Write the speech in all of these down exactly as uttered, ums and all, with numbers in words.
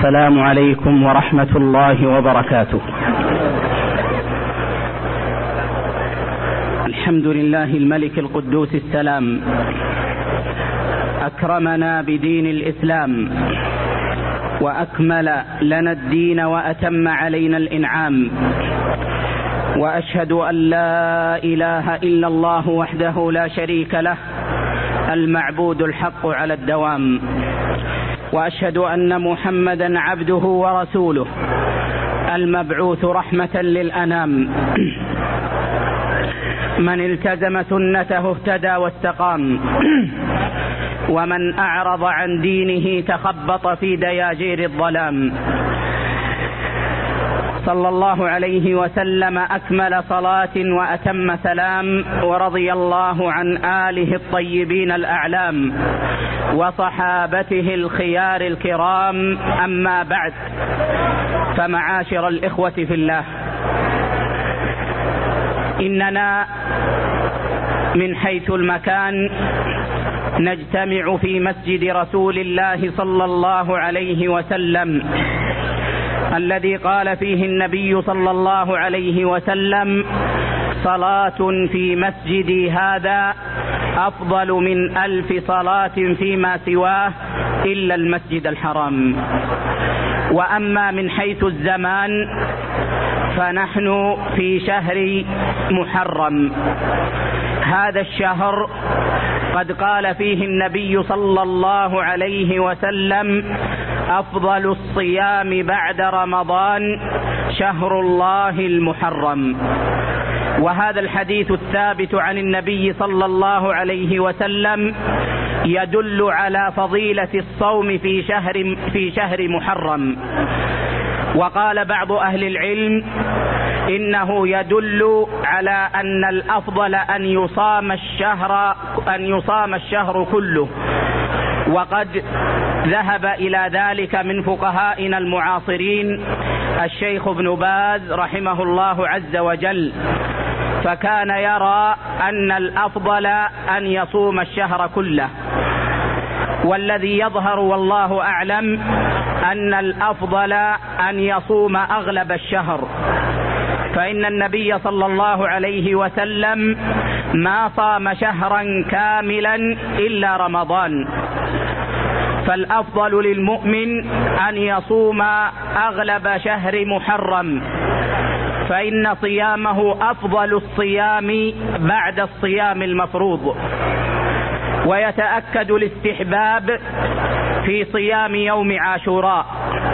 السلام عليكم ورحمة الله وبركاته. الحمد لله الملك القدوس السلام، أكرمنا بدين الإسلام وأكمل لنا الدين وأتم علينا الإنعام، وأشهد أن لا إله إلا الله وحده لا شريك له المعبود الحق على الدوام، وأشهد أن محمدا عبده ورسوله المبعوث رحمة للأنام، من التزم سنته اهتدى واستقام، ومن أعرض عن دينه تخبط في دياجير الظلام. صلى الله عليه وسلم أكمل صلاة وأتم سلام، ورضي الله عن آله الطيبين الأعلام وصحابته الخيار الكرام. أما بعد، فمعاشر الإخوة في الله، إننا من حيث المكان نجتمع في مسجد رسول الله صلى الله عليه وسلم، الذي قال فيه النبي صلى الله عليه وسلم: صلاة في مسجدي هذا أفضل من ألف صلاة فيما سواه إلا المسجد الحرام. وأما من حيث الزمان، فنحن في شهر محرم. هذا الشهر قد قال فيه النبي صلى الله عليه وسلم: أفضل الصيام بعد رمضان شهر الله المحرم. وهذا الحديث الثابت عن النبي صلى الله عليه وسلم يدل على فضيلة الصوم في شهر في شهر محرم. وقال بعض أهل العلم إنه يدل على أن الأفضل أن يصام الشهر أن يصام الشهر كله، وقد ذهب إلى ذلك من فقهائنا المعاصرين الشيخ ابن باز رحمه الله عز وجل، فكان يرى أن الأفضل أن يصوم الشهر كله. والذي يظهر والله أعلم أن الأفضل أن يصوم أغلب الشهر، فإن النبي صلى الله عليه وسلم ما صام شهرا كاملا إلا رمضان، فالأفضل للمؤمن أن يصوم أغلب شهر محرم، فإن صيامه أفضل الصيام بعد الصيام المفروض. ويتأكد الاستحباب في صيام يوم عاشوراء،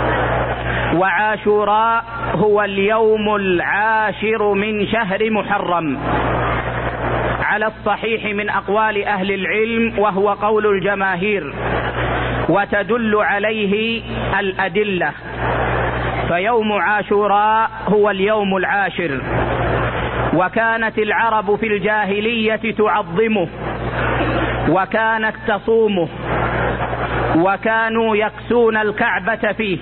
وعاشوراء هو اليوم العاشر من شهر محرم على الصحيح من أقوال أهل العلم، وهو قول الجماهير، وتدل عليه الأدلة. فيوم عاشوراء هو اليوم العاشر، وكانت العرب في الجاهلية تعظمه، وكانت تصومه، وكانوا يكسون الكعبة فيه،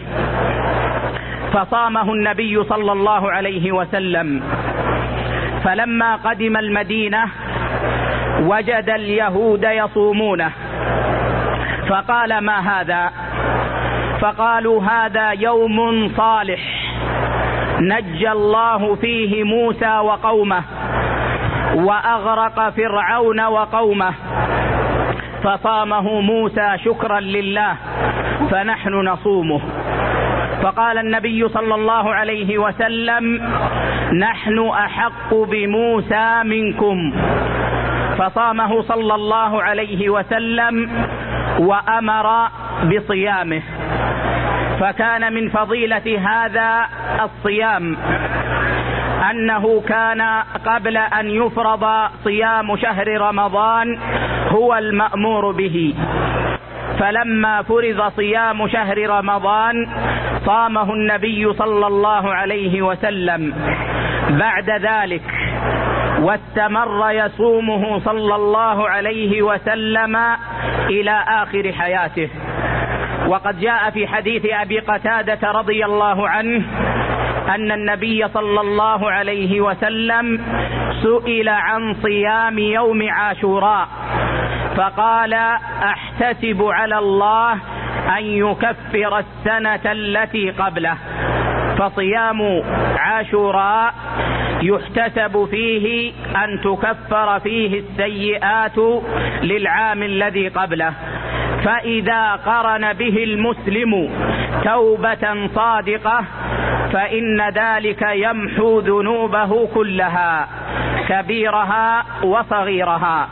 فصامه النبي صلى الله عليه وسلم. فلما قدم المدينة وجد اليهود يصومونه، فقال: ما هذا؟ فقالوا: هذا يوم صالح نجى الله فيه موسى وقومه وأغرق فرعون وقومه، فصامه موسى شكرا لله، فنحن نصومه. فقال النبي صلى الله عليه وسلم: نحن أحق بموسى منكم، فصامه صلى الله عليه وسلم وأمر بصيامه. فكان من فضيلة هذا الصيام أنه كان قبل أن يفرض صيام شهر رمضان هو المأمور به، فلما فرض صيام شهر رمضان صامه النبي صلى الله عليه وسلم بعد ذلك، واستمر يصومه صلى الله عليه وسلم إلى آخر حياته. وقد جاء في حديث أبي قتادة رضي الله عنه أن النبي صلى الله عليه وسلم سئل عن صيام يوم عاشوراء فقال: أحتسب على الله أن يكفر السنة التي قبله. فصيام عاشوراء يحتسب فيه أن تكفر فيه السيئات للعام الذي قبله. فإذا قرن به المسلم توبة صادقة فإن ذلك يمحو ذنوبه كلها كبيرها وصغيرها.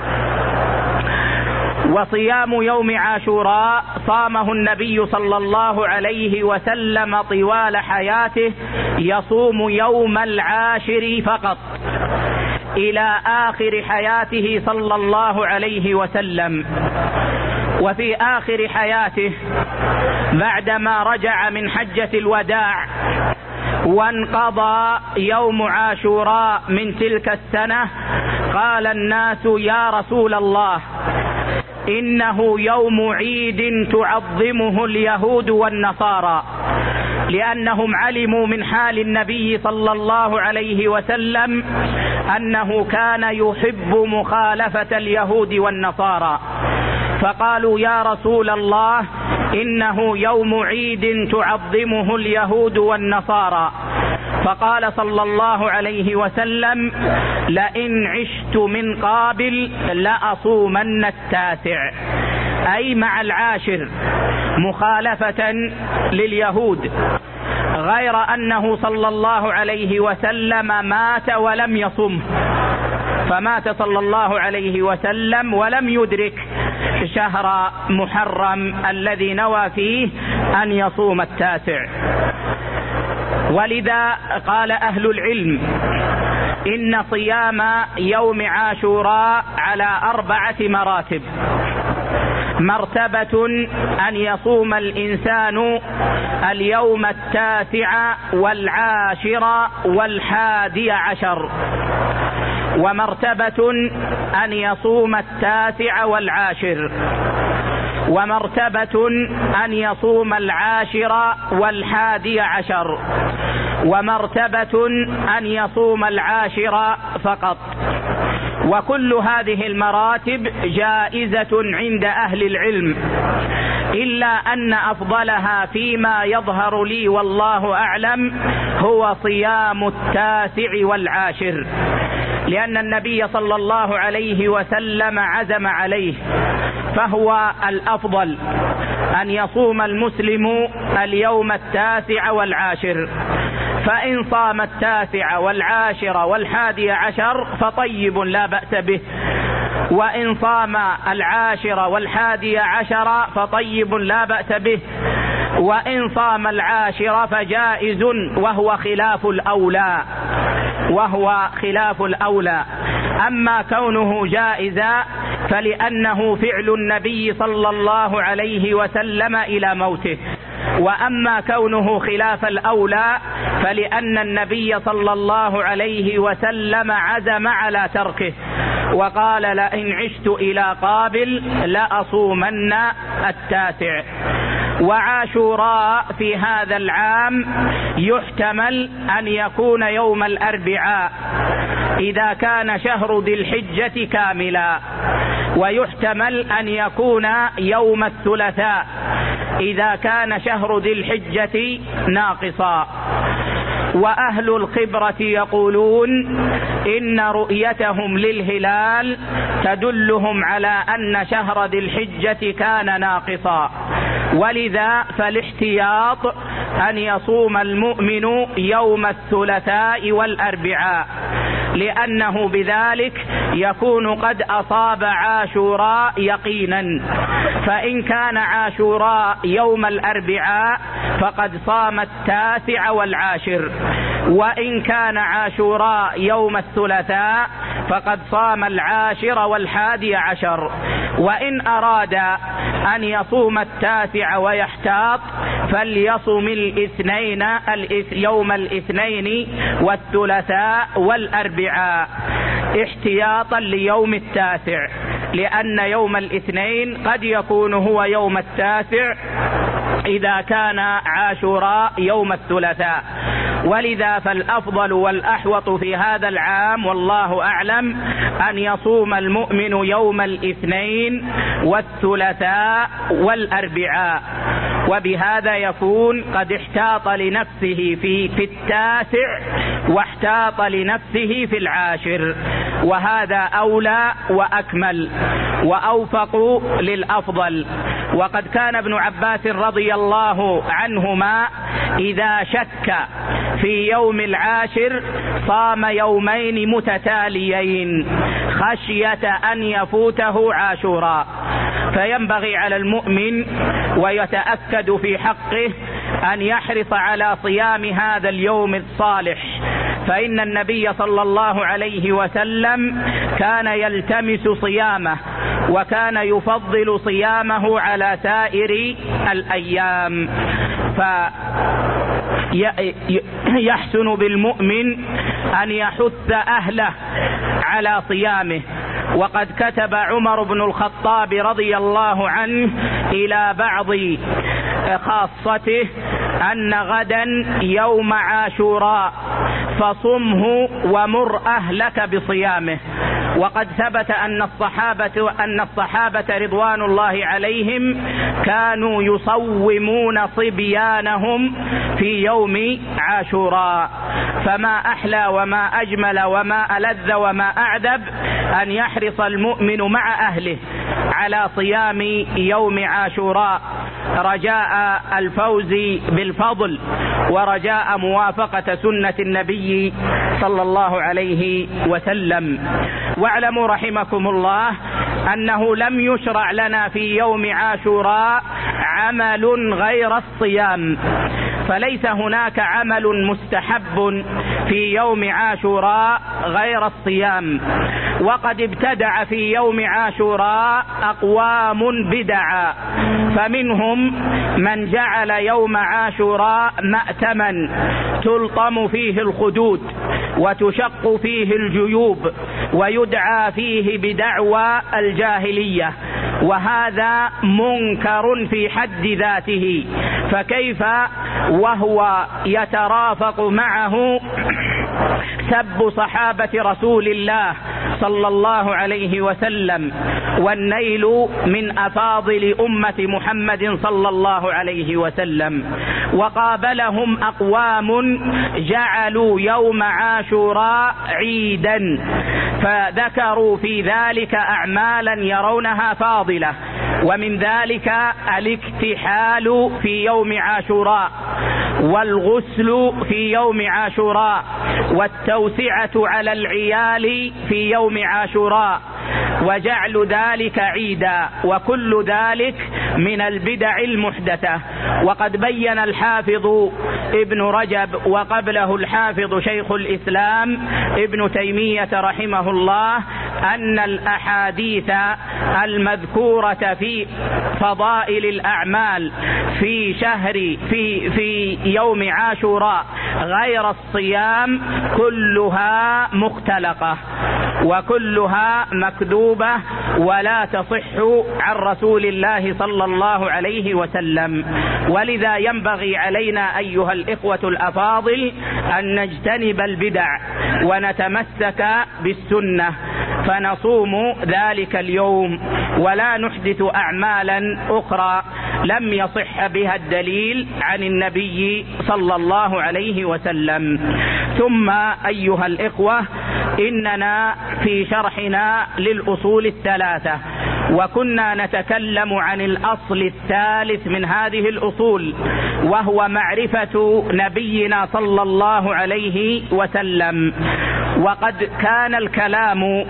وصيام يوم عاشوراء صامه النبي صلى الله عليه وسلم طوال حياته، يصوم يوم العاشر فقط إلى آخر حياته صلى الله عليه وسلم. وفي آخر حياته بعدما رجع من حجة الوداع وانقضى يوم عاشوراء من تلك السنة، قال الناس: يا رسول الله، إنه يوم عيد تعظمه اليهود والنصارى، لأنهم علموا من حال النبي صلى الله عليه وسلم أنه كان يحب مخالفة اليهود والنصارى. فقالوا: يا رسول الله، إنه يوم عيد تعظمه اليهود والنصارى. فقال صلى الله عليه وسلم: لئن عشت من قابل لأصومن التاسع، أي مع العاشر مخالفة لليهود، غير أنه صلى الله عليه وسلم مات ولم يصم، فمات صلى الله عليه وسلم ولم يدرك شهر محرم الذي نوى فيه أن يصوم التاسع. ولذا قال أهل العلم إن صيام يوم عاشوراء على أربعة مراتب. مرتبة أن يصوم الإنسان اليوم التاسع والعاشر والحادي عشر، ومرتبة أن يصوم التاسع والعاشر، ومرتبة أن يصوم العاشر والحادي عشر، ومرتبة أن يصوم العاشر فقط. وكل هذه المراتب جائزة عند أهل العلم، إلا أن أفضلها فيما يظهر لي والله أعلم هو صيام التاسع والعاشر، لأن النبي صلى الله عليه وسلم عزم عليه، فهو الأفضل أن يصوم المسلم اليوم التاسع والعاشر. فإن صام التاسع والعاشر والحادي عشر فطيب لا بأس به، وإن صام العاشر والحادي عشر فطيب لا بأس به، وإن صام العاشر فجائز، وهو خلاف الأولى وهو خلاف الأولى. أما كونه جائزا فلأنه فعل النبي صلى الله عليه وسلم إلى موته، وأما كونه خلاف الأولى فلأن النبي صلى الله عليه وسلم عزم على تركه، وقال: لئن عشت إلى قابل لأصومن التاسع. وعاشوراء في هذا العام يحتمل أن يكون يوم الأربعاء إذا كان شهر ذي الحجة كاملا، ويحتمل أن يكون يوم الثلاثاء إذا كان شهر ذي الحجة ناقصا. وأهل الخبرة يقولون إن رؤيتهم للهلال تدلهم على أن شهر ذي الحجة كان ناقصا، ولذا فالاحتياط أن يصوم المؤمن يوم الثلاثاء والأربعاء، لأنه بذلك يكون قد أصاب عاشوراء يقينا. فإن كان عاشوراء يوم الأربعاء فقد صام التاسع والعاشر، وإن كان عاشوراء يوم الثلاثاء فقد صام العاشر والحادي عشر. وإن أراد أن يصوم التاسع ويحتاط فليصم الاثنين يوم الاثنين والثلاثاء والأربعاء احتياطا ليوم التاسع، لأن يوم الاثنين قد يكون هو يوم التاسع إذا كان عاشوراء يوم الثلاثاء، ولذا فالأفضل والأحوط في هذا العام والله أعلم أن يصوم المؤمن يوم الاثنين والثلاثاء والأربعاء، وبهذا يكون قد احتاط لنفسه في, في التاسع واحتاط لنفسه في العاشر، وهذا أولى وأكمل وأوفق للأفضل. وقد كان ابن عباس رضي الله عنهما إذا شك في يوم العاشر صام يومين متتاليين خشية أن يفوته عاشوراء. فينبغي على المؤمن ويتأكد في حقه أن يحرص على صيام هذا اليوم الصالح، فإن النبي صلى الله عليه وسلم كان يلتمس صيامه، وكان يفضل صيامه على سائر الأيام. فيحسن بالمؤمن أن يحث أهله على صيامه. وقد كتب عمر بن الخطاب رضي الله عنه إلى بعض خاصته أن غدا يوم عاشوراء فصمه ومر أهلك بصيامه. وقد ثبت أن الصحابة أن الصحابة رضوان الله عليهم كانوا يصومون صبيانهم في يوم عاشوراء. فما أحلى وما أجمل وما ألذ وما أعذب أن يحرص المؤمن مع أهله على صيام يوم عاشوراء رجاء الفوز بالفضل ورجاء موافقة سنة النبي صلى الله عليه وسلم. واعلموا رحمكم الله أنه لم يشرع لنا في يوم عاشوراء عمل غير الصيام، فليس هناك عمل مستحب في يوم عاشوراء غير الصيام. وقد ابتدع في يوم عاشوراء أقوام بدعا، فمنهم من جعل يوم عاشوراء مأتما تلطم فيه الخدود وتشق فيه الجيوب ويدعى فيه بدعوى الجاهلية، وهذا منكر في حد ذاته، فكيف وهو يترافق معه سب صحابة رسول الله صلى الله عليه وسلم والنيل من أفاضل أمة محمد صلى الله عليه وسلم. وقابلهم أقوام جعلوا يوم عاشوراء عيدا، فذكروا في ذلك أعمالا يرونها فاضلة، ومن ذلك الاكتحال في يوم عاشوراء، والغسل في يوم عاشوراء، والتوسعة على العيال في يوم عاشوراء، وجعل ذلك عيدا، وكل ذلك من البدع المحدثة. وقد بين الحافظ ابن رجب وقبله الحافظ شيخ الإسلام ابن تيمية رحمه الله أن الأحاديث المذكورة في فضائل الأعمال في شهر في في يوم عاشوراء غير الصيام كلها مختلقة وكلها مكذوبة ولا تصح عن رسول الله صلى الله عليه وسلم. ولذا ينبغي علينا أيها الإخوة الأفاضل أن نجتنب البدع ونتمسك بالسنة، فنصوم ذلك اليوم ولا نحدث أعمالا أخرى لم يصح بها الدليل عن النبي صلى الله عليه وسلم. ثم أيها الإخوة، إننا في شرحنا للأصول الثلاثة، وكنا نتكلم عن الأصل الثالث من هذه الأصول، وهو معرفة نبينا صلى الله عليه وسلم. وقد كان الكلام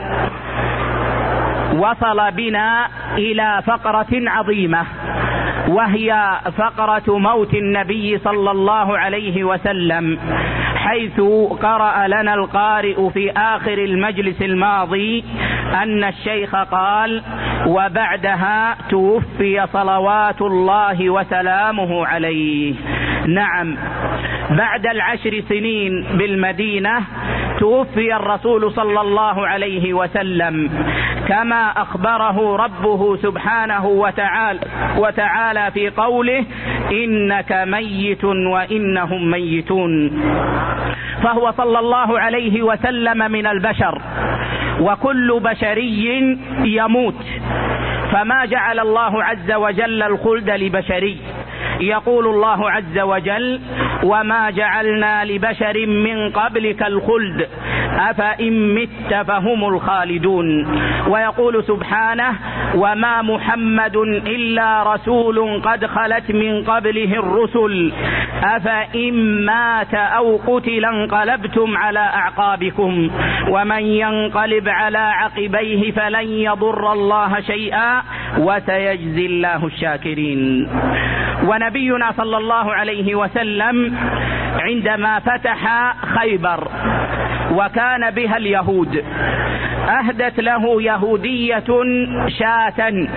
وصل بنا إلى فقرة عظيمة، وهي فقرة موت النبي صلى الله عليه وسلم، حيث قرأ لنا القارئ في آخر المجلس الماضي أن الشيخ قال: وبعدها توفي صلوات الله وسلامه عليه. نعم، بعد العشر سنين بالمدينة توفي الرسول صلى الله عليه وسلم. كما أخبره ربه سبحانه وتعالى, وتعالى في قوله إنك ميت وإنهم ميتون. فهو صلى الله عليه وسلم من البشر، وكل بشري يموت، فما جعل الله عز وجل الخلد لبشري. يقول الله عز وجل وما جعلنا لبشر من قبلك الخلد أفإن مت فهم الخالدون. ويقول سبحانه وما محمد إلا رسول قد خلت من قبله الرسل أفإن مات أو قتل انقلبتم على أعقابكم ومن ينقلب على عقبيه فلن يضر الله شيئا وسيجزي الله الشاكرين. ونبينا صلى الله عليه وسلم عندما فتح خيبر وكان بها اليهود أهدت له يهودية شاة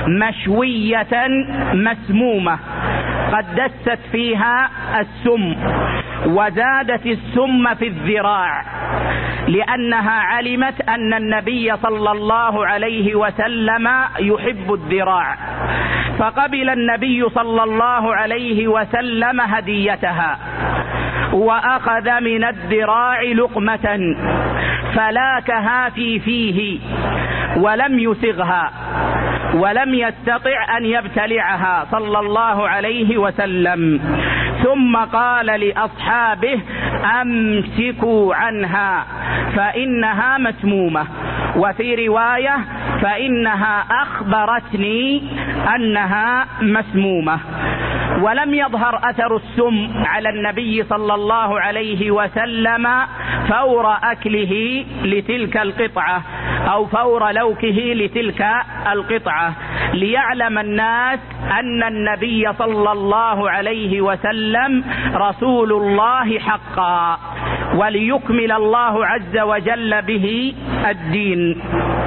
مشوية مسمومة قد دست فيها السم، وزادت السم في الذراع لأنها علمت أن النبي صلى الله عليه وسلم يحب الذراع، فقبل النبي صلى الله عليه وسلم هديتها وأخذ من الذراع لقمة فلاكها في فيه ولم يسغها ولم يستطع أن يبتلعها صلى الله عليه وسلم، ثم قال لأصحابه أمسكوا عنها فإنها مسمومة، وفي رواية فإنها أخبرتني أنها مسمومة. ولم يظهر أثر السم على النبي صلى الله عليه وسلم فور أكله لتلك القطعة أو فور لوكه لتلك القطعة، ليعلم الناس أن النبي صلى الله عليه وسلم رسول الله حقا، وليكمل الله عز وجل به الدين.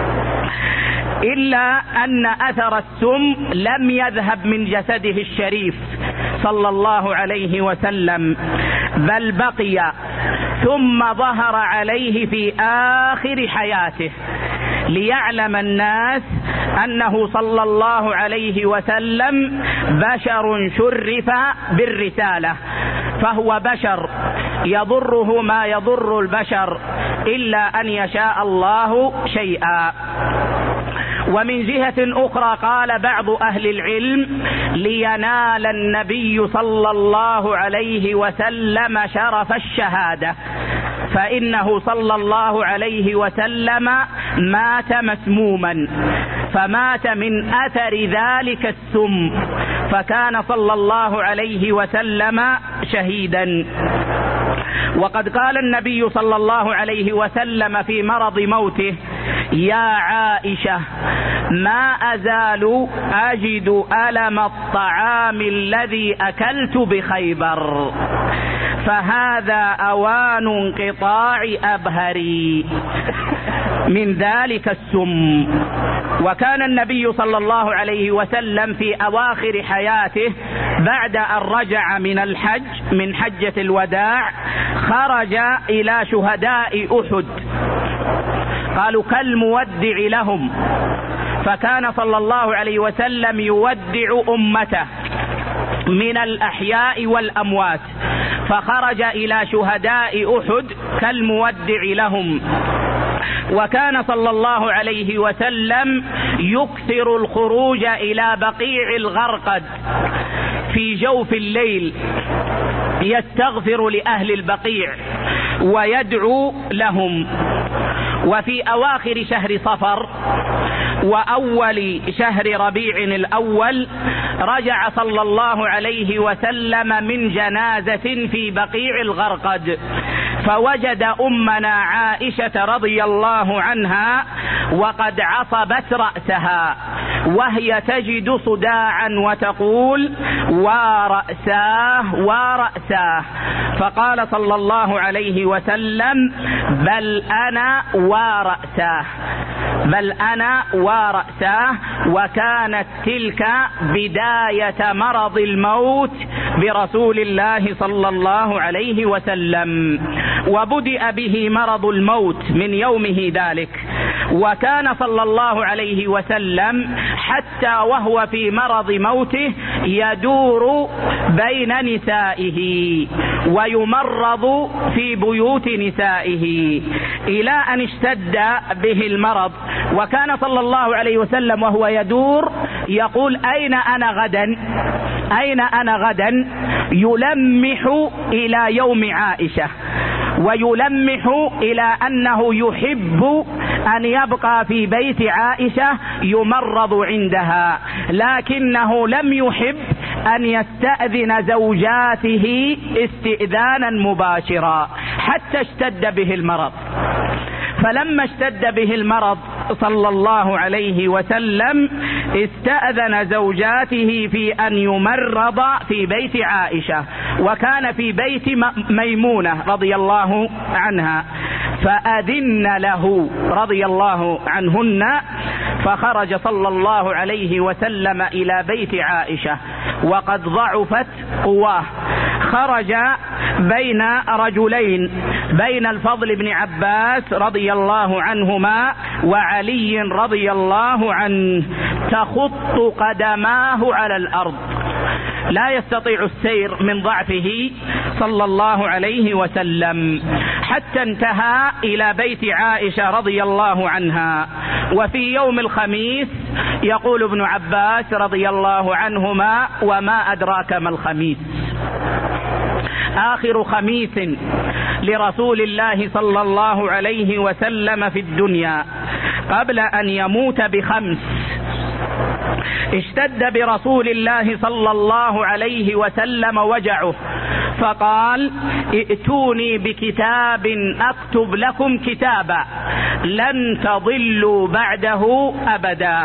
إلا أن أثر السم لم يذهب من جسده الشريف صلى الله عليه وسلم، بل بقي ثم ظهر عليه في آخر حياته، ليعلم الناس أنه صلى الله عليه وسلم بشر شرف بالرسالة، فهو بشر يضره ما يضر البشر إلا أن يشاء الله شيئا. ومن جهة أخرى قال بعض أهل العلم لينال النبي صلى الله عليه وسلم شرف الشهادة، فإنه صلى الله عليه وسلم مات مسموما، فمات من أثر ذلك السم، فكان صلى الله عليه وسلم شهيدا. وقد قال النبي صلى الله عليه وسلم في مرض موته يا عائشة ما أزال أجد ألم الطعام الذي أكلت بخيبر فهذا أوان انقطاع أبهري من ذلك السم. وكان النبي صلى الله عليه وسلم في أواخر حياته بعد أن رجع من الحج من حجة الوداع خرج إلى شهداء أحد، قالوا كالمودع لهم، فكان صلى الله عليه وسلم يودع أمته من الأحياء والأموات، فخرج إلى شهداء أحد كالمودع لهم. وكان صلى الله عليه وسلم يكثر الخروج إلى بقيع الغرقد في جوف الليل يستغفر لأهل البقيع ويدعو لهم. وفي أواخر شهر صفر وأول شهر ربيع الأول رجع صلى الله عليه وسلم من جنازة في بقيع الغرقد، فوجد أمنا عائشة رضي الله عنها وقد عصبت رأسها وهي تجد صداعا وتقول ورأساه ورأساه، فقال صلى الله عليه وسلم بل أنا ورأساه بل أنا ورأساه. وكانت تلك بداية مرض الموت برسول الله صلى الله عليه وسلم، وبدأ به مرض الموت من يومه ذلك، وكان صلى الله عليه وسلم حتى وهو في مرض موته يدور بين نسائه ويمرض في بيوت نسائه إلى أن اشتد به المرض. وكان صلى الله عليه وسلم وهو يدور يقول: أين أنا غدا؟ أين أنا غدا؟ يلمح إلى يوم عائشة، ويلمح إلى أنه يحب أن يبقى في بيت عائشة يمرض عندها، لكنه لم يحب أن يستأذن زوجاته استئذانا مباشرا حتى اشتد به المرض. فلما اشتد به المرض صلى الله عليه وسلم استأذن زوجاته في أن يمرض في بيت عائشة، وكان في بيت ميمونة رضي الله عنها، فأذن له رضي الله عنهن، فخرج صلى الله عليه وسلم إلى بيت عائشة وقد ضعفت قواه. خرج بين رجلين، بين الفضل بن عباس رضي الله عنهما وعلي رضي الله عنه، تخط قدماه على الأرض، لا يستطيع السير من ضعفه صلى الله عليه وسلم، حتى انتهى إلى بيت عائشة رضي الله عنها. وفي يوم الخميس يقول ابن عباس رضي الله عنهما: وما أدراك ما الخميس؟ آخر خميس لرسول الله صلى الله عليه وسلم في الدنيا قبل أن يموت بخمس. اشتد برسول الله صلى الله عليه وسلم وجعه، فقال: ائتوني بكتاب أكتب لكم كتابا لن تضلوا بعده أبدا.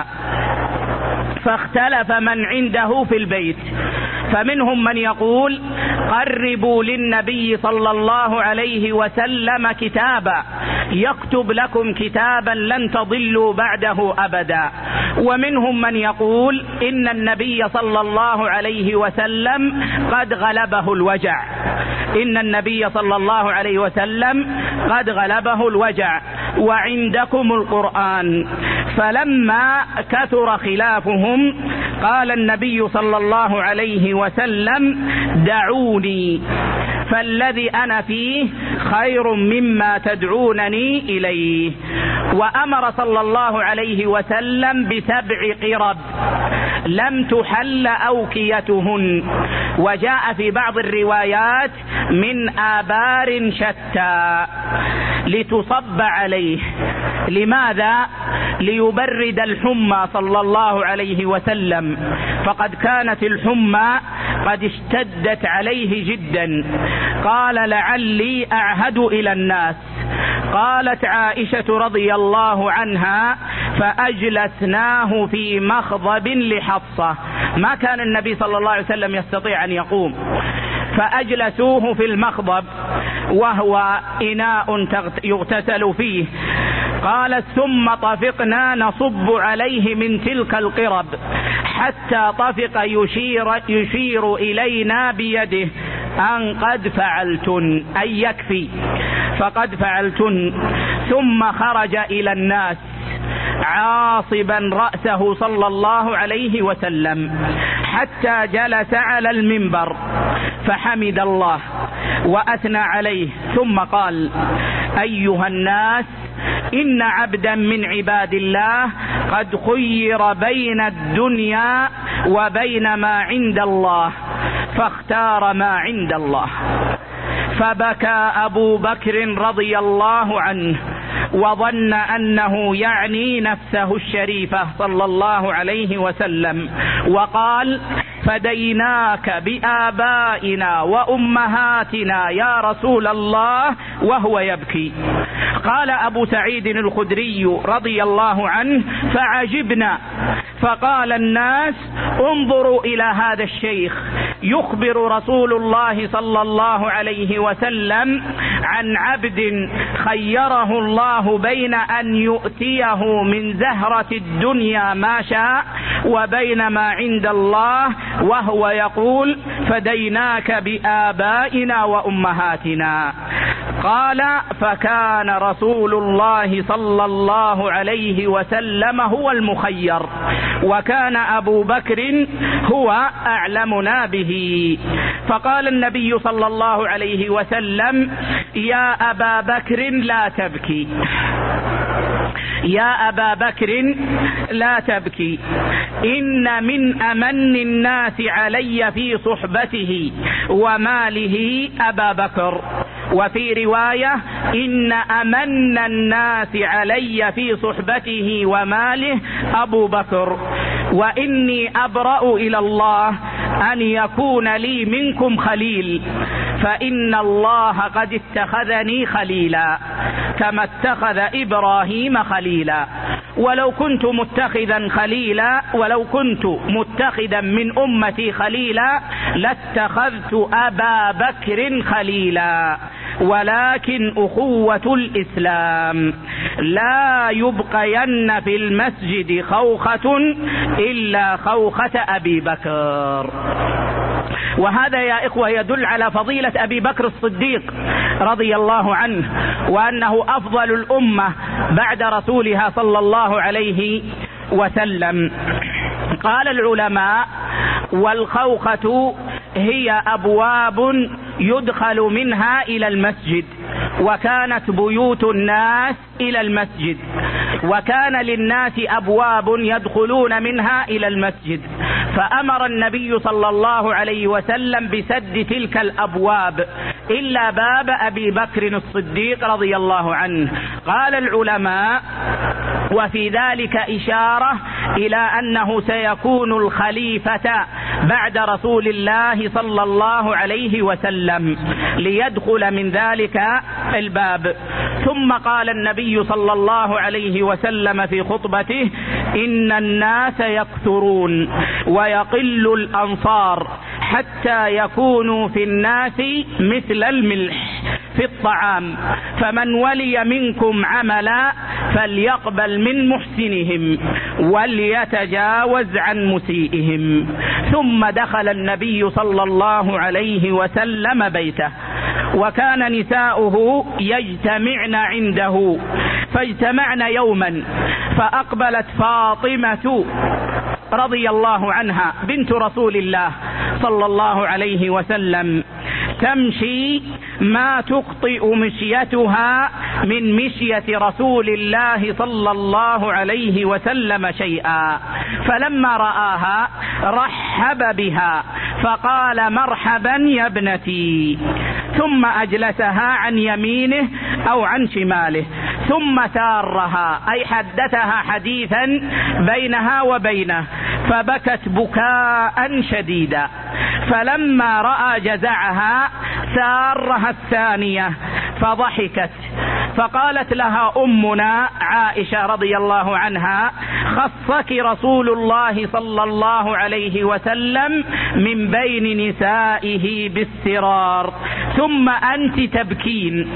فاختلف من عنده في البيت، فمنهم من يقول: قربوا للنبي صلى الله عليه وسلم كتابا يكتب لكم كتابا لن تضلوا بعده أبدا. ومنهم من يقول: إن النبي صلى الله عليه وسلم قد غلبه الوجع، إن النبي صلى الله عليه وسلم قد غلبه الوجع وعندكم القرآن. فلما كثر خلافهم قال النبي صلى الله عليه وسلم: دعوني، فالذي أنا فيه خير مما تدعونني إليه. وأمر صلى الله عليه وسلم بسبع قرب لم تحل أوكيتهن، وجاء في بعض الروايات من آبار شتى لتصب عليه. لماذا؟ ليبرد الحمى صلى الله عليه وسلم، فقد كانت الحمى قد اشتدت عليه جدا. قال: لعلي أعهد إلى الناس. قالت عائشة رضي الله عنها: فأجلسناه في مخضب لحفصة. ما كان النبي صلى الله عليه وسلم يستطيع أن يقوم، فأجلسوه في المخضب وهو إناء يغتسل فيه. قالت: ثم طفقنا نصب عليه من تلك القرب حتى طفق يشير, يشير إلينا بيده أن قد فعلتن، أي يكفي، فقد فعلتن. ثم خرج إلى الناس عاصبا رأسه صلى الله عليه وسلم حتى جلس على المنبر فحمد الله وأثنى عليه، ثم قال: أيها الناس، إن عبدا من عباد الله قد خير بين الدنيا وبين ما عند الله فاختار ما عند الله. فبكى أبو بكر رضي الله عنه وظن أنه يعني نفسه الشريفة صلى الله عليه وسلم، وقال: فديناك بآبائنا وأمهاتنا يا رسول الله، وهو يبكي. قال أبو سعيد الخدري رضي الله عنه: فعجبنا، فقال الناس: انظروا إلى هذا الشيخ يخبر رسول الله صلى الله عليه وسلم عن عبد خيره الله بين أن يؤتيه من زهرة الدنيا ما شاء وبين ما عند الله، وهو يقول: فديناك بآبائنا وأمهاتنا. قال: فكان رسول الله صلى الله عليه وسلم هو المخير، وكان أبو بكر هو أعلمنا به. فقال النبي صلى الله عليه وسلم: يا أبا بكر لا تبكي، يا أبا بكر لا تبكي، إن من أمن الناس علي في صحبته وماله أبا بكر. وفي رواية: إن أمن الناس علي في صحبته وماله أبو بكر، وإني أبرأ إلى الله أن يكون لي منكم خليل، فإن الله قد اتخذني خليلا كما اتخذ إبراهيم خليلا، ولو كنت متخذا خليلا ولو كنت متخذا من أمتي خليلا لاتخذت أبا بكر خليلا، ولكن أخوة الإسلام لا يبقين في المسجد خوخة إلا خوخة أبي بكر. وهذا يا إخوة يدل على فضيلة أبي بكر الصديق رضي الله عنه، وأنه أفضل الأمة بعد رسولها صلى الله عليه وسلم. قال العلماء: والخوخة هي أبواب يدخل منها إلى المسجد، وكانت بيوت الناس إلى المسجد، وكان للناس أبواب يدخلون منها إلى المسجد، فأمر النبي صلى الله عليه وسلم بسد تلك الأبواب إلا باب أبي بكر الصديق رضي الله عنه. قال العلماء: وفي ذلك إشارة إلى أنه سيكون الخليفة بعد رسول الله صلى الله عليه وسلم ليدخل من ذلك الباب. ثم قال النبي صلى الله عليه وسلم في خطبته: إن الناس يكثرون ويقل الأنصار حتى يكونوا في الناس مثل الملح في الطعام، فمن ولي منكم عملا فليقبل من محسنهم وليتجاوز عن مسيئهم. ثم دخل النبي صلى الله عليه وسلم بيته، وكان نساؤه يجتمعن عنده، فاجتمعن يوما فأقبلت فاطمة رضي الله عنها بنت رسول الله صلى الله عليه وسلم تمشي ما تخطئ مشيتها من مشية رسول الله صلى الله عليه وسلم شيئا، فلما رآها رحب بها فقال: مرحبا يا ابنتي، ثم أجلسها عن يمينه أو عن شماله، ثم سارها أي حدثها حديثا بينها وبينه، فبكت بكاء شديدا، فلما رأى جزعها سارها الثانية فضحكت، فقالت لها أمنا عائشة رضي الله عنها: خصك رسول الله صلى الله عليه وسلم من بين نسائه بالسرار، ثم أنت تبكين.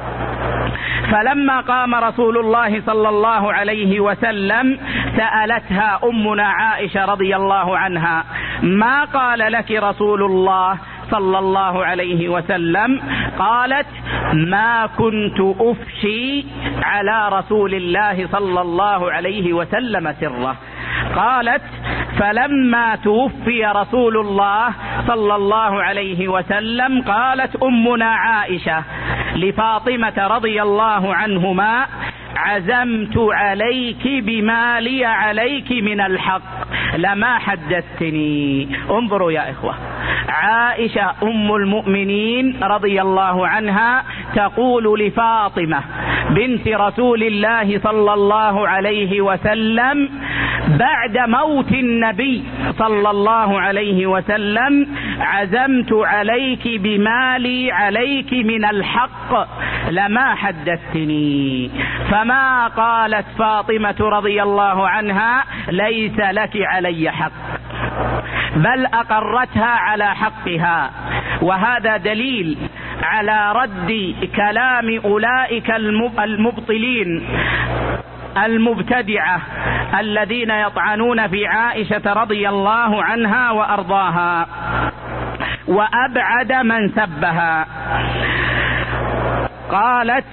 فلما قام رسول الله صلى الله عليه وسلم سألتها أمنا عائشة رضي الله عنها: ما قال لك رسول الله صلى الله عليه وسلم؟ قالت: ما كنت أفشي على رسول الله صلى الله عليه وسلم سره. قالت: فلما توفي رسول الله صلى الله عليه وسلم قالت أمنا عائشة لفاطمة رضي الله عنهما: عزمت عليك بما لي عليك من الحق لما حدثتني. انظروا يا إخوة، عائشة أم المؤمنين رضي الله عنها تقول لفاطمة بنت رسول الله صلى الله عليه وسلم بعد موت النبي صلى الله عليه وسلم: عزمت عليك بما لي عليك من الحق لما حدثتني. فما قالت فاطمة رضي الله عنها: ليس لك علي حق، بل أقرتها على حقها. وهذا دليل على رد كلام أولئك المبطلين المبتدعة الذين يطعنون في عائشة رضي الله عنها وأرضاها، وأبعد من سبها. قالت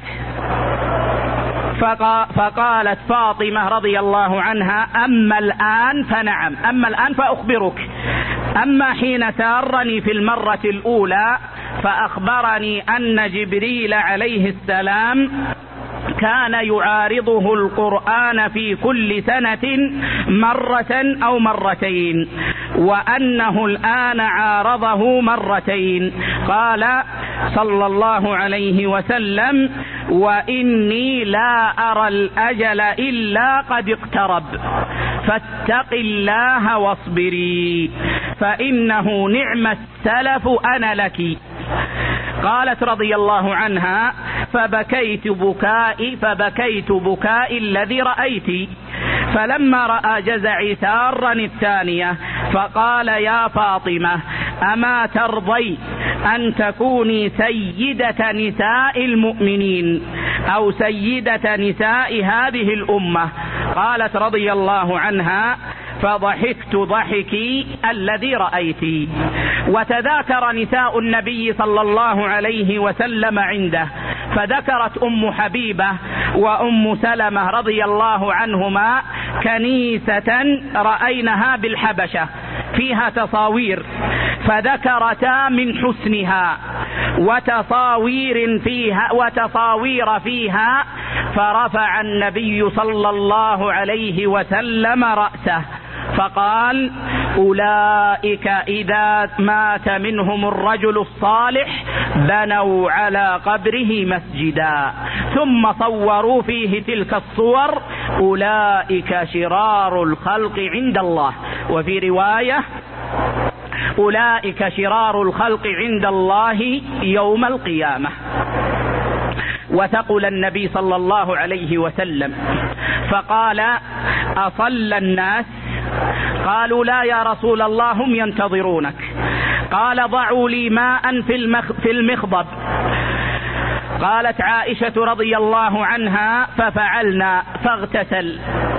فقالت فاطمة رضي الله عنها: أما الآن فنعم، أما الآن فأخبرك، أما حين سارني في المرة الأولى فأخبرني أن جبريل عليه السلام كان يعارضه القرآن في كل سنة مرة أو مرتين، وأنه الآن عارضه مرتين. قال صلى الله عليه وسلم: وإني لا أرى الأجل إلا قد اقترب، فاتق الله واصبري، فإنه نعم السلف أنا لك. قالت رضي الله عنها: فبكيت بكائي فبكيت بكائي الذي رأيت. فلما رأى جزعي سارا الثانية فقال: يا فاطمة، أما ترضي أن تكوني سيدة نساء المؤمنين أو سيدة نساء هذه الأمة؟ قالت رضي الله عنها: فضحكت ضحكي الذي رأيت. وتذاكر نساء النبي صلى الله عليه وسلم عنده، فذكرت أم حبيبة وأم سلمة رضي الله عنهما كنيسة رأينها بالحبشة فيها تصاوير، فذكرتا من حسنها وتصاوير فيها وتصاوير فيها فرفع النبي صلى الله عليه وسلم رأسه فقال: أولئك إذا مات منهم الرجل الصالح بنوا على قبره مسجدا ثم صوروا فيه تلك الصور، أولئك شرار الخلق عند الله. وفي رواية: أولئك شرار الخلق عند الله يوم القيامة. وثقل النبي صلى الله عليه وسلم فقال: أصلى الناس؟ قالوا: لا يا رسول الله، هم ينتظرونك. قال: ضعوا لي ماء في المخضب. قالت عائشة رضي الله عنها: ففعلنا فاغتسل،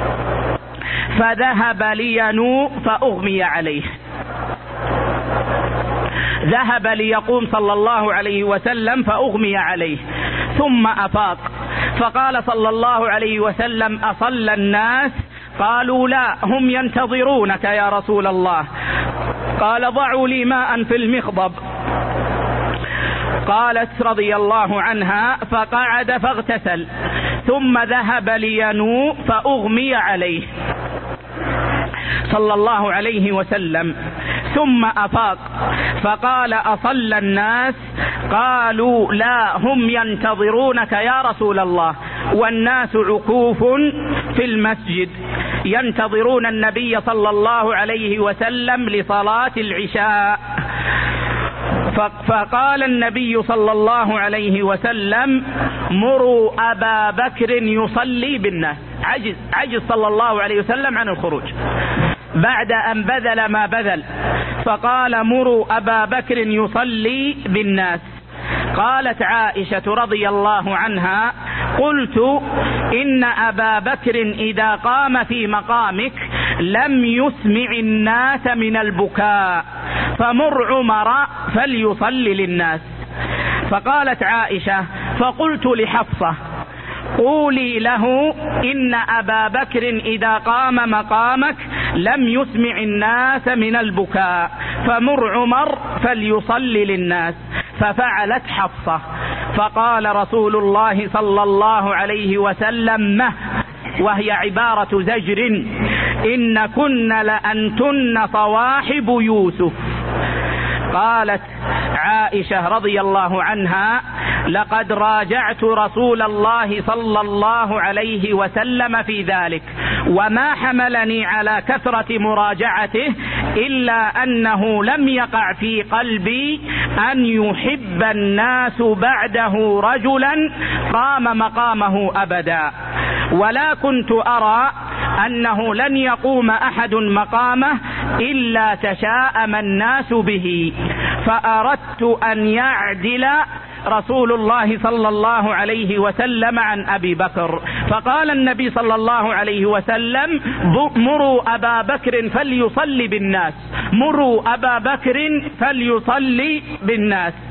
فذهب لينوء فأغمي عليه. ذهب ليقوم صلى الله عليه وسلم فأغمي عليه ثم أفاق، فقال صلى الله عليه وسلم: أصلى الناس؟ قالوا: لا، هم ينتظرونك يا رسول الله. قال: ضعوا لي ماء في المخضب. قالت رضي الله عنها: فقعد فاغتسل ثم ذهب لينوء فأغمي عليه صلى الله عليه وسلم ثم أفاق، فقال: أصلى الناس؟ قالوا: لا، هم ينتظرونك يا رسول الله. والناس عكوف في المسجد ينتظرون النبي صلى الله عليه وسلم لصلاة العشاء. فقال النبي صلى الله عليه وسلم: مروا أبا بكر يصلي بالناس. عجز عجز صلى الله عليه وسلم عن الخروج بعد أن بذل ما بذل، فقال: مروا أبا بكر يصلي بالناس. قالت عائشة رضي الله عنها: قلت: إن أبا بكر إذا قام في مقامك لم يسمع الناس من البكاء، فمر عمر فليصلي للناس. فقالت عائشة: فقلت لحفصة: قولي له إن أبا بكر إذا قام مقامك لم يسمع الناس من البكاء، فمر عمر فليصلي للناس. ففعلت حفصة، فقال رسول الله صلى الله عليه وسلم: مه، وهي عبارة زجر: إن كن لأنتن صواحب يوسف. قالت عائشة رضي الله عنها: لقد راجعت رسول الله صلى الله عليه وسلم في ذلك، وما حملني على كثرة مراجعته إلا أنه لم يقع في قلبي أن يحب الناس بعده رجلا قام مقامه أبدا، ولا كنت أرى أنه لن يقوم أحد مقامه إلا تشاءم الناس به، فأردت أن يعدل رسول الله صلى الله عليه وسلم عن أبي بكر. فقال النبي صلى الله عليه وسلم: مروا أبا بكر فليصلي بالناس، مروا أبا بكر فليصلي بالناس.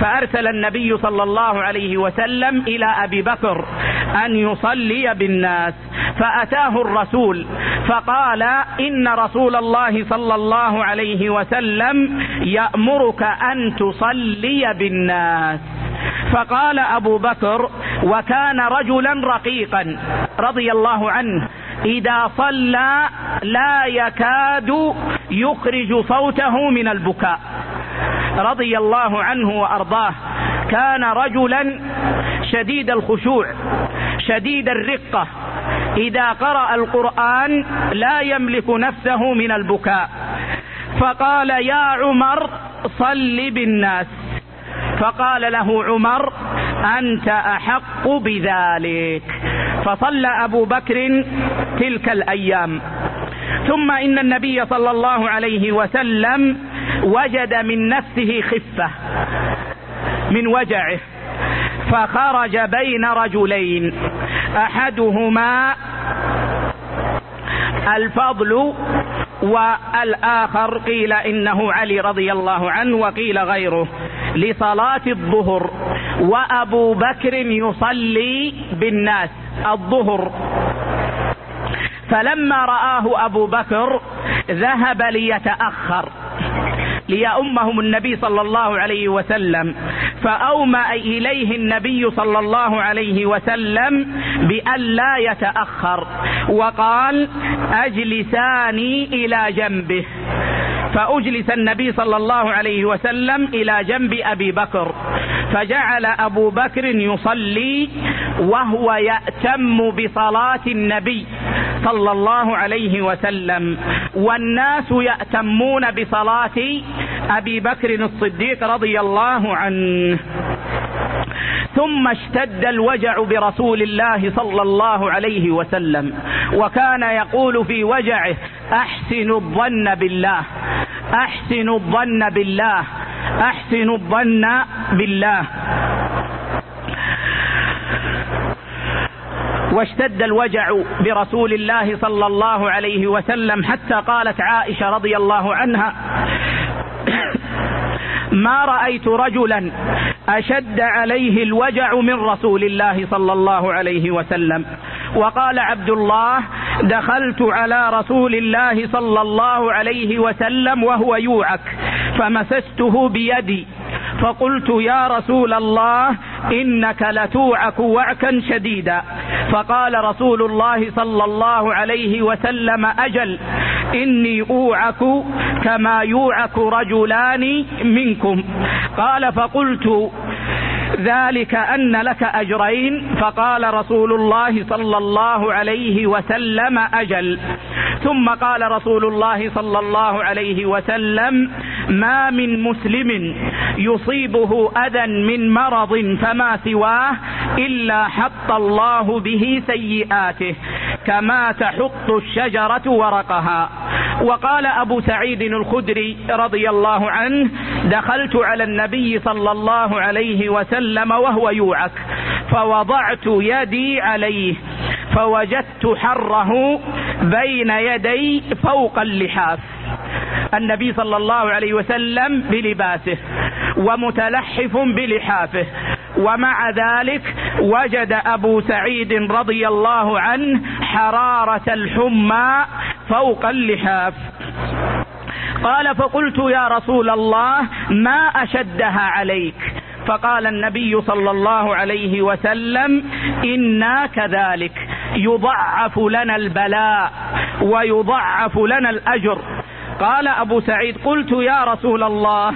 فأرسل النبي صلى الله عليه وسلم إلى أبي بكر أن يصلي بالناس، فأتاه الرسول فقال: إن رسول الله صلى الله عليه وسلم يأمرك أن تصلي بالناس. فقال أبو بكر، وكان رجلا رقيقا رضي الله عنه، إذا صلى لا يكاد يخرج صوته من البكاء رضي الله عنه وأرضاه. كان رجلا شديد الخشوع شديد الرقة، إذا قرأ القرآن لا يملك نفسه من البكاء. فقال: يا عمر صل بالناس. فقال له عمر: أنت أحق بذلك. فصلى أبو بكر تلك الأيام. ثم إن النبي صلى الله عليه وسلم وجد من نفسه خفة من وجعه، فخرج بين رجلين، أحدهما الفضل والآخر قيل إنه علي رضي الله عنه وقيل غيره، لصلاة الظهر، وأبو بكر يصلي بالناس الظهر. فلما رآه أبو بكر ذهب ليتأخر ليأمهم النبي صلى الله عليه وسلم، فأومأ إليه النبي صلى الله عليه وسلم بأن لا يتأخر، وقال: أجلساني إلى جنبه. فأجلس النبي صلى الله عليه وسلم إلى جنب أبي بكر، فجعل أبو بكر يصلي وهو يأتم بصلاة النبي صلى الله عليه وسلم، والناس يأتمون بصلاة أبي بكر الصديق رضي الله عنه. ثم اشتد الوجع برسول الله صلى الله عليه وسلم، وكان يقول في وجعه: أحسن الظن بالله، أحسن الظن بالله، أحسن الظن بالله. واشتد الوجع برسول الله صلى الله عليه وسلم حتى قالت عائشة رضي الله عنها: ما رأيت رجلا أشد عليه الوجع من رسول الله صلى الله عليه وسلم. وقال عبد الله: دخلت على رسول الله صلى الله عليه وسلم وهو يوعك، فمسسته بيدي فقلت: يا رسول الله إنك لتوعك وعكا شديدا. فقال رسول الله صلى الله عليه وسلم: أجل، إني أوعك كما يوعك رجلان منكم. قال: فقلت: ذلك أن لك أجرين. فقال رسول الله صلى الله عليه وسلم: أجل. ثم قال رسول الله صلى الله عليه وسلم: ما من مسلم يصيبه أذى من مرض فما سواه إلا حط الله به سيئاته كما تحط الشجرة ورقها. وقال أبو سعيد الخدري رضي الله عنه: دخلت على النبي صلى الله عليه وسلم وهو يوعك، فوضعت يدي عليه فوجدت حره بين يدي فوق اللحاف. النبي صلى الله عليه وسلم بلباسه ومتلحف بلحافه، ومع ذلك وجد أبو سعيد رضي الله عنه حرارة الحمى فوق اللحاف. قال: فقلت: يا رسول الله ما أشدها عليك؟ فقال النبي صلى الله عليه وسلم: إنا كذلك، يضعف لنا البلاء ويضعف لنا الأجر. قال أبو سعيد: قلت: يا رسول الله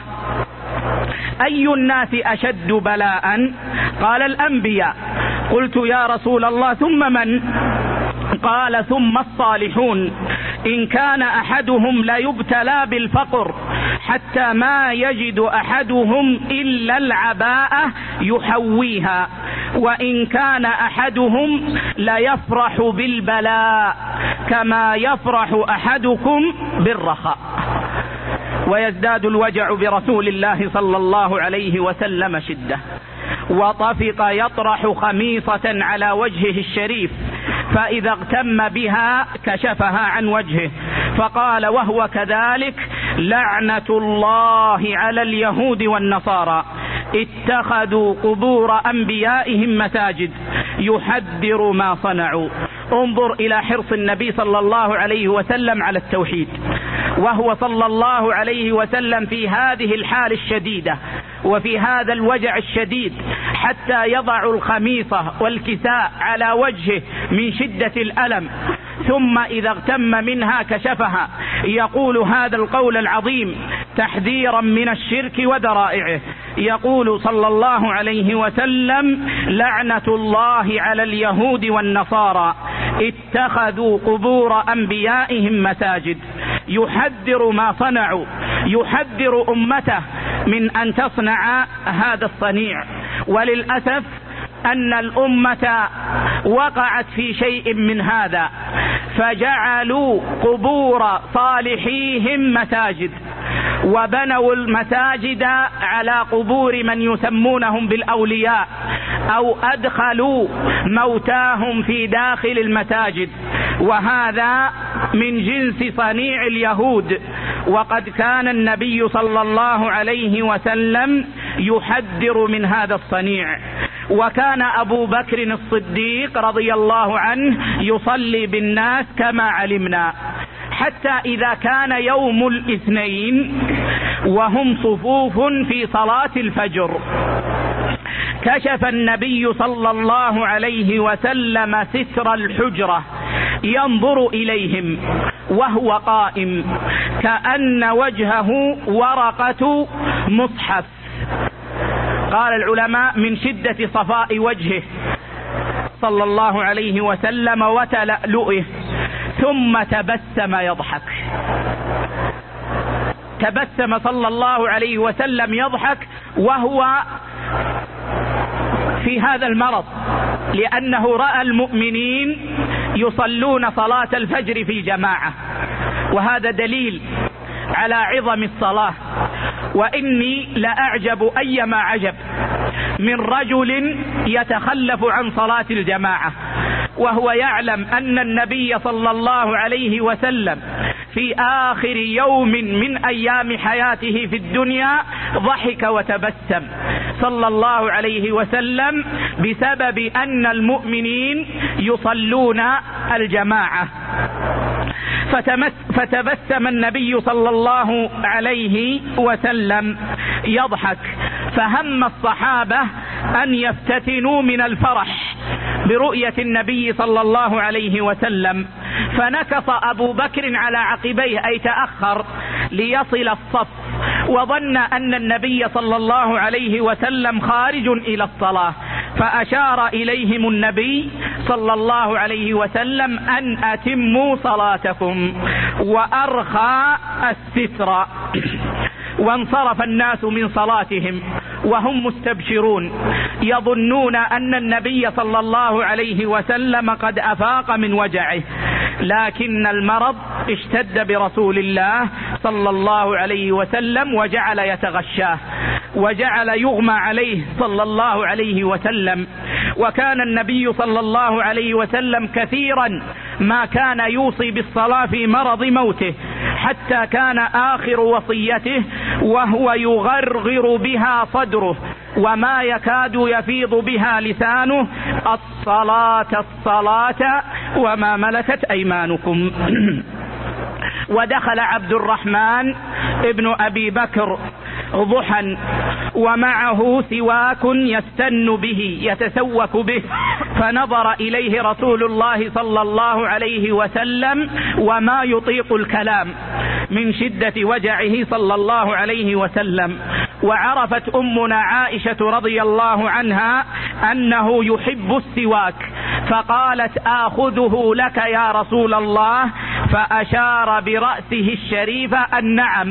أي الناس أشد بلاء؟ قال: الأنبياء. قلت: يا رسول الله ثم من؟ قال: ثم الصالحون، إن كان أحدهم ليبتلى بالفقر حتى ما يجد أحدهم إلا العباءة يحويها، وإن كان أحدهم ليفرح بالبلاء كما يفرح أحدكم بالرخاء. ويزداد الوجع برسول الله صلى الله عليه وسلم شدة، وطفق يطرح خميصة على وجهه الشريف، فإذا اغتم بها كشفها عن وجهه، فقال وهو كذلك: لعنة الله على اليهود والنصارى، اتخذوا قبور أنبيائهم مساجد يحذر ما صنعوا. انظر إلى حرص النبي صلى الله عليه وسلم على التوحيد، وهو صلى الله عليه وسلم في هذه الحال الشديدة وفي هذا الوجع الشديد حتى يضع الخميصة والكساء على وجهه من شدة الألم، ثم إذا اغتم منها كشفها، يقول هذا القول العظيم تحذيرا من الشرك وذرائعه. يقول صلى الله عليه وسلم: لعنة الله على اليهود والنصارى اتخذوا قبور أنبيائهم مساجد. يحذر ما صنعوا، يحذر أمته من أن تصنع هذا الصنيع. وللأسف أن الأمة وقعت في شيء من هذا، فجعلوا قبور صالحيهم مساجد، وبنوا المساجد على قبور من يسمونهم بالأولياء، أو أدخلوا موتاهم في داخل المساجد، وهذا من جنس صنيع اليهود. وقد كان النبي صلى الله عليه وسلم يحذر من هذا الصنيع. وكان أبو بكر الصديق رضي الله عنه يصلي بالناس كما علمنا، حتى إذا كان يوم الاثنين وهم صفوف في صلاة الفجر، كشف النبي صلى الله عليه وسلم ستر الحجرة ينظر إليهم وهو قائم كأن وجهه ورقة مصحف. قال العلماء: من شدة صفاء وجهه صلى الله عليه وسلم وتلألؤه، ثم تبسم يضحك. تبسم صلى الله عليه وسلم يضحك وهو في هذا المرض، لأنه رأى المؤمنين يصلون صلاة الفجر في جماعة، وهذا دليل على عظم الصلاة. وإني لأعجب أيما عجب من رجل يتخلف عن صلاة الجماعة وهو يعلم أن النبي صلى الله عليه وسلم في آخر يوم من أيام حياته في الدنيا ضحك وتبسم صلى الله عليه وسلم بسبب أن المؤمنين يصلون الجماعة. فتبسم النبي صلى الله عليه وسلم يضحك، فهم الصحابة أن يفتتنوا من الفرح برؤية النبي صلى الله عليه وسلم، فنكص أبو بكر على عقبيه أي تأخر ليصل الصف، وظن أن النبي صلى الله عليه وسلم خارج إلى الصلاة، فأشار إليهم النبي صلى الله عليه وسلم أن أتموا صلاتكم، وأرخى الستر. وانصرف الناس من صلاتهم وهم مستبشرون يظنون أن النبي صلى الله عليه وسلم قد أفاق من وجعه، لكن المرض اشتد برسول الله صلى الله عليه وسلم وجعل يتغشاه وجعل يغمى عليه صلى الله عليه وسلم. وكان النبي صلى الله عليه وسلم كثيرا ما كان يوصي بالصلاة في مرض موته، حتى كان آخر وصيته وهو يغرغر بها صدره وما يكاد يفيض بها لسانه: الصلاة الصلاة وما ملكت أيمانكم. ودخل عبد الرحمن ابن أبي بكر ضحى ومعه سواك يستن به يتسوك به، فنظر إليه رسول الله صلى الله عليه وسلم وما يطيق الكلام من شدة وجعه صلى الله عليه وسلم. وعرفت أمنا عائشة رضي الله عنها أنه يحب السواك، فقالت: آخذه لك يا رسول الله، فأشار برأسه الشريف النعم.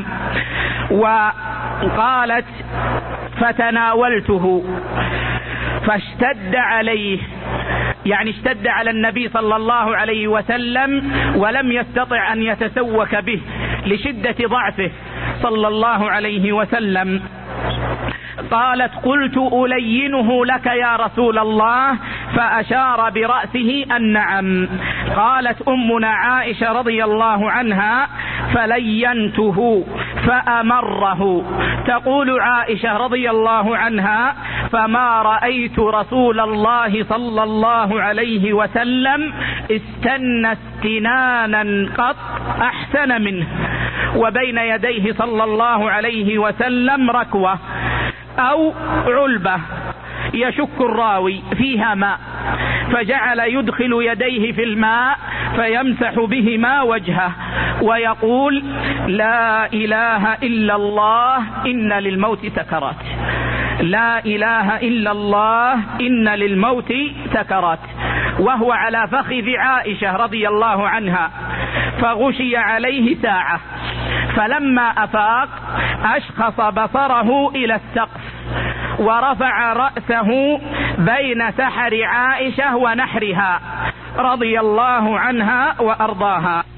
وقالت: فتناولته فاشتد عليه، يعني اشتد على النبي صلى الله عليه وسلم ولم يستطع أن يتسوك به لشدة ضعفه صلى الله عليه وسلم. قالت: قلت ألينه لك يا رسول الله، فأشار برأسه النعم. قالت أمنا عائشة رضي الله عنها: فلينته فأمره. تقول عائشة رضي الله عنها: فما رأيت رسول الله صلى الله عليه وسلم استنى استنانا قط أحسن منه. وبين يديه صلى الله عليه وسلم ركوة أو علبة يشك الراوي فيها ماء، فجعل يدخل يديه في الماء فيمسح بهما وجهه ويقول: لا إله إلا الله إن للموت سكرات، لا إله إلا الله إن للموت سكرات، وهو على فخذ عائشة رضي الله عنها. فغشي عليه ساعة، فلما أفاق أشخص بصره إلى السقف ورفع رأسه بين سحر عائشة ونحرها رضي الله عنها وأرضاها.